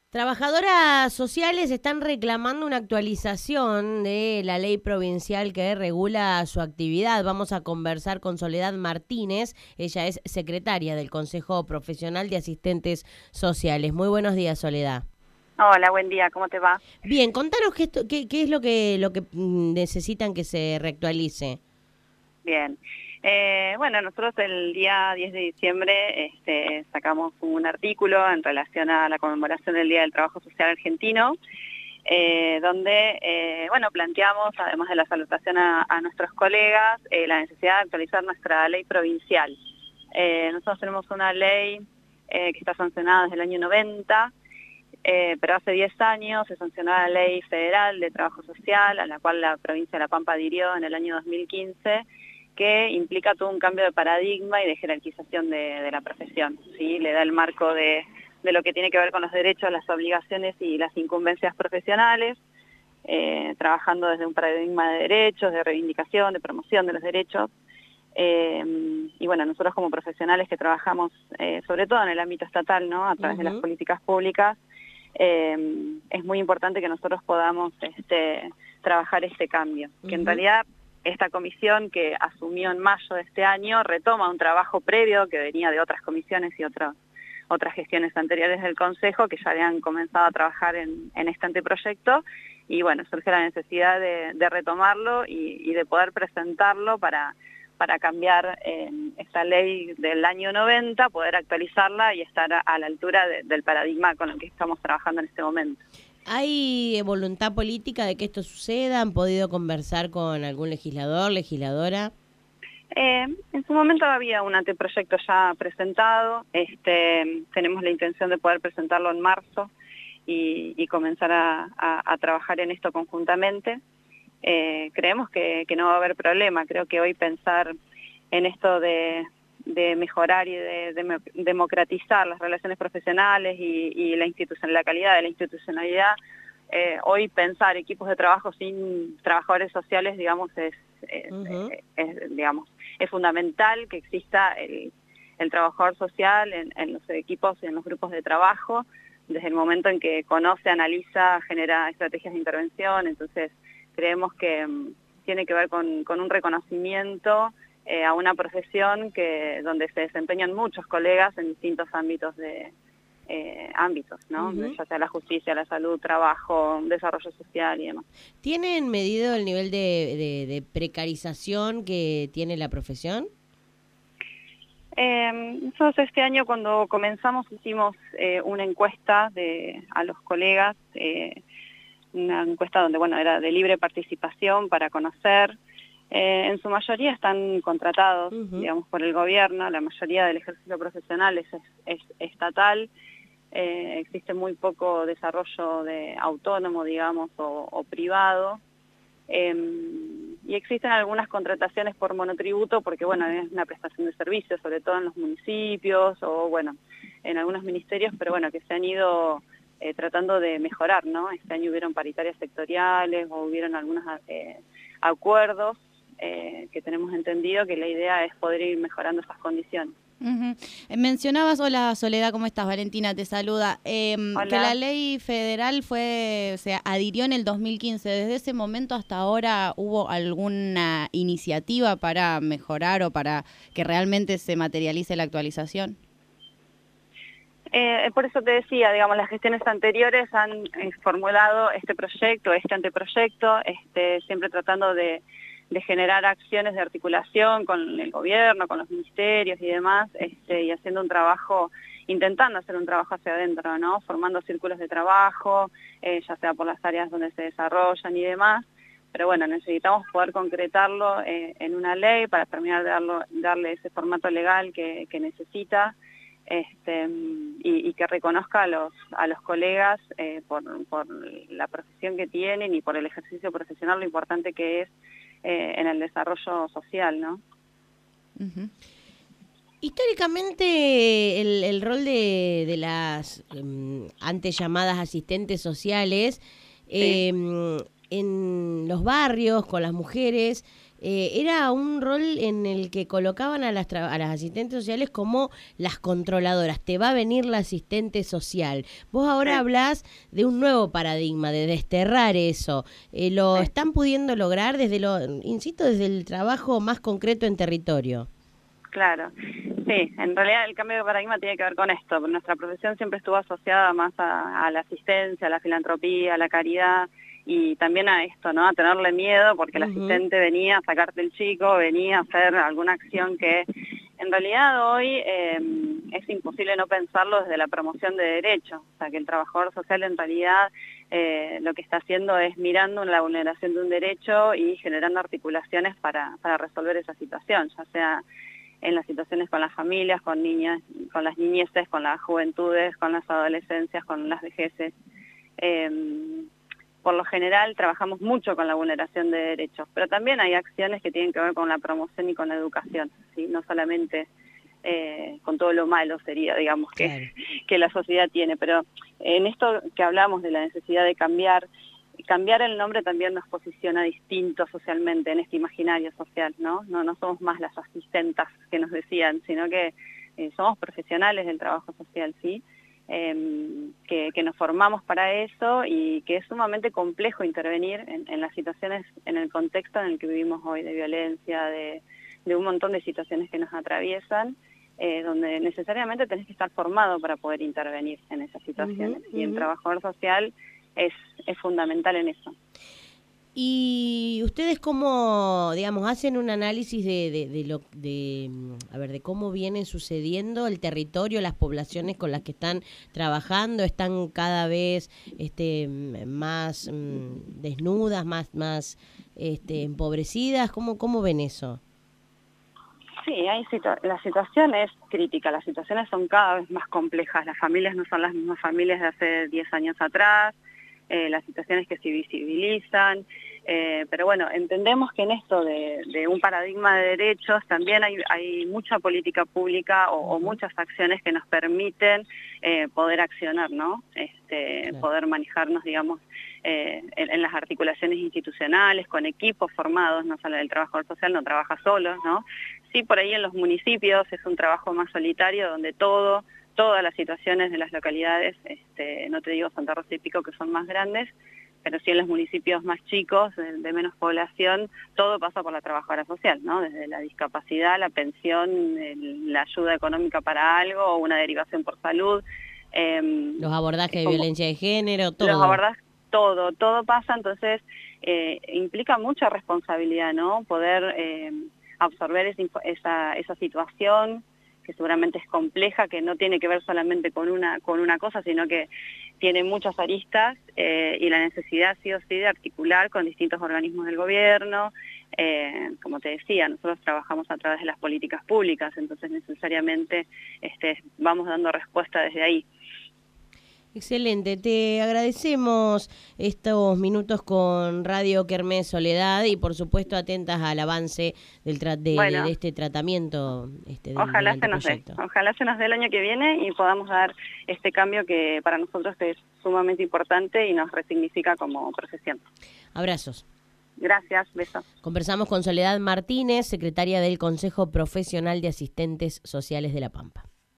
Trabajadoras sociales están reclamando una actualización de la ley provincial que regula su actividad. Vamos a conversar con Soledad Martínez. Ella es secretaria del Consejo Profesional de Asistentes Sociales. Muy buenos días, Soledad. Hola, buen día, ¿cómo te va? Bien, contanos qué es lo que necesitan que se reactualice. Bien. Bueno, nosotros el día 10 de diciembre sacamos un artículo en relación a la conmemoración del Día del Trabajo Social Argentino, donde, bueno, planteamos, además de la salutación a nuestros colegas, la necesidad de actualizar nuestra ley provincial. Nosotros tenemos una ley que está sancionada desde el año 90, pero hace 10 años se sancionó la Ley Federal de Trabajo Social, a la cual la provincia de La Pampa adhirió en el año 2015, que implica todo un cambio de paradigma y de jerarquización de la profesión, ¿sí? Le da el marco de lo que tiene que ver con los derechos, las obligaciones y las incumbencias profesionales, trabajando desde un paradigma de derechos, de reivindicación, de promoción de los derechos. Y bueno, nosotros como profesionales que trabajamos sobre todo en el ámbito estatal, ¿no? A través de las políticas públicas, es muy importante que nosotros podamos trabajar este cambio, que en realidad esta comisión que asumió en mayo de este año retoma un trabajo previo que venía de otras comisiones y otras gestiones anteriores del Consejo que ya habían comenzado a trabajar en este anteproyecto, y bueno, surge la necesidad de retomarlo y de poder presentarlo para cambiar esta ley del año 90, poder actualizarla y estar a la altura del paradigma con el que estamos trabajando en este momento. ¿Hay voluntad política de que esto suceda? ¿Han podido conversar con algún legislador, legisladora? En su momento había un anteproyecto ya presentado, tenemos la intención de poder presentarlo en marzo y comenzar a trabajar en esto conjuntamente. Creemos que no va a haber problema. Creo que hoy pensar en esto de mejorar y de democratizar las relaciones profesionales y la calidad de la institucionalidad, hoy pensar equipos de trabajo sin trabajadores sociales, digamos, es fundamental que exista el trabajador social en los equipos y en los grupos de trabajo, desde el momento en que conoce, analiza, genera estrategias de intervención. Entonces creemos que tiene que ver con un reconocimiento a una profesión donde se desempeñan muchos colegas en distintos ámbitos, ¿no? Ya sea la justicia, la salud, trabajo, desarrollo social y demás. ¿Tienen medido el nivel de precarización que tiene la profesión? Nosotros este año cuando comenzamos hicimos una encuesta a los colegas, una encuesta donde, bueno, era de libre participación para conocer. En su mayoría están contratados, digamos, por el gobierno. La mayoría del ejercicio profesional es estatal. Existe muy poco desarrollo autónomo, digamos, o privado. Y existen algunas contrataciones por monotributo porque, bueno, es una prestación de servicios, sobre todo en los municipios o, bueno, en algunos ministerios, pero bueno, que se han ido tratando de mejorar, ¿no? Este año hubieron paritarias sectoriales o hubieron algunos acuerdos que tenemos entendido que la idea es poder ir mejorando esas condiciones. Mencionabas, hola Soledad, ¿cómo estás? Valentina te saluda, que la ley federal se adhirió en el 2015. ¿Desde ese momento hasta ahora hubo alguna iniciativa para mejorar o para que realmente se materialice la actualización? Por eso te decía, digamos, las gestiones anteriores han formulado este proyecto, este anteproyecto, siempre tratando de generar acciones de articulación con el gobierno, con los ministerios y demás, y haciendo un trabajo, intentando hacer un trabajo hacia adentro, ¿no? Formando círculos de trabajo, ya sea por las áreas donde se desarrollan y demás, pero bueno, necesitamos poder concretarlo en una ley para terminar de darle ese formato legal que necesita, y que reconozca a los colegas por la profesión que tienen y por el ejercicio profesional, lo importante que es en el desarrollo social, ¿no? Históricamente el rol de las antes llamadas asistentes sociales en los barrios con las mujeres, era un rol en el que colocaban a las asistentes sociales como las controladoras. Te va a venir la asistente social. Vos ahora hablás de un nuevo paradigma, de desterrar eso. ¿Lo están pudiendo lograr desde desde el trabajo más concreto en territorio? Claro, sí, en realidad el cambio de paradigma tiene que ver con esto. Nuestra profesión siempre estuvo asociada más a la asistencia, a la filantropía, a la caridad, y también a esto, ¿no? A tenerle miedo porque el asistente venía a sacarte el chico, venía a hacer alguna acción que en realidad hoy es imposible no pensarlo desde la promoción de derechos. O sea, que el trabajador social en realidad lo que está haciendo es mirando la vulneración de un derecho y generando articulaciones para resolver esa situación, ya sea en las situaciones con las familias, con niñas, con las niñeces, con las juventudes, con las adolescencias, con las vejeces. Por lo general trabajamos mucho con la vulneración de derechos, pero también hay acciones que tienen que ver con la promoción y con la educación, ¿sí? No solamente con todo lo malo sería, digamos, que la sociedad tiene, pero en esto que hablamos de la necesidad de cambiar el nombre también nos posiciona distinto socialmente en este imaginario social, ¿no? No somos más las asistentas que nos decían, sino que somos profesionales del trabajo social, ¿sí? Que nos formamos para eso y que es sumamente complejo intervenir en las situaciones, en el contexto en el que vivimos hoy, de violencia, de un montón de situaciones que nos atraviesan, donde necesariamente tenés que estar formado para poder intervenir en esas situaciones. Y el trabajador social es fundamental en eso. Y ustedes cómo, digamos, hacen un análisis de cómo viene sucediendo el territorio, las poblaciones con las que están trabajando, están cada vez más desnudas, más empobrecidas. ¿Cómo ven eso? Sí, la situación es crítica, las situaciones son cada vez más complejas, las familias no son las mismas familias de hace 10 años atrás, las situaciones que se visibilizan, pero bueno, entendemos que en esto de un paradigma de derechos también hay mucha política pública o muchas acciones que nos permiten poder accionar, ¿no? Poder manejarnos, digamos, en las articulaciones institucionales, con equipos formados, no solo el trabajador social no trabaja solo, ¿no? Sí, por ahí en los municipios es un trabajo más solitario donde todas las situaciones de las localidades, no te digo Santa Rosa y Pico que son más grandes, pero sí en los municipios más chicos, de menos población, todo pasa por la trabajadora social, ¿no? Desde la discapacidad, la pensión, la ayuda económica para algo o una derivación por salud. Los abordajes de violencia de género, todo. Los abordajes, todo pasa, entonces implica mucha responsabilidad, ¿no? Poder absorber esa situación, que seguramente es compleja, que no tiene que ver solamente con una cosa, sino que tiene muchas aristas y la necesidad sí o sí de articular con distintos organismos del gobierno. Como te decía, nosotros trabajamos a través de las políticas públicas, entonces necesariamente vamos dando respuesta desde ahí. Excelente, te agradecemos estos minutos con Radio Kermés Soledad y por supuesto atentas al avance de este tratamiento. Ojalá se nos dé el año que viene y podamos dar este cambio que para nosotros es sumamente importante y nos resignifica como profesión. Abrazos. Gracias, besos. Conversamos con Soledad Martínez, secretaria del Consejo Profesional de Asistentes Sociales de La Pampa.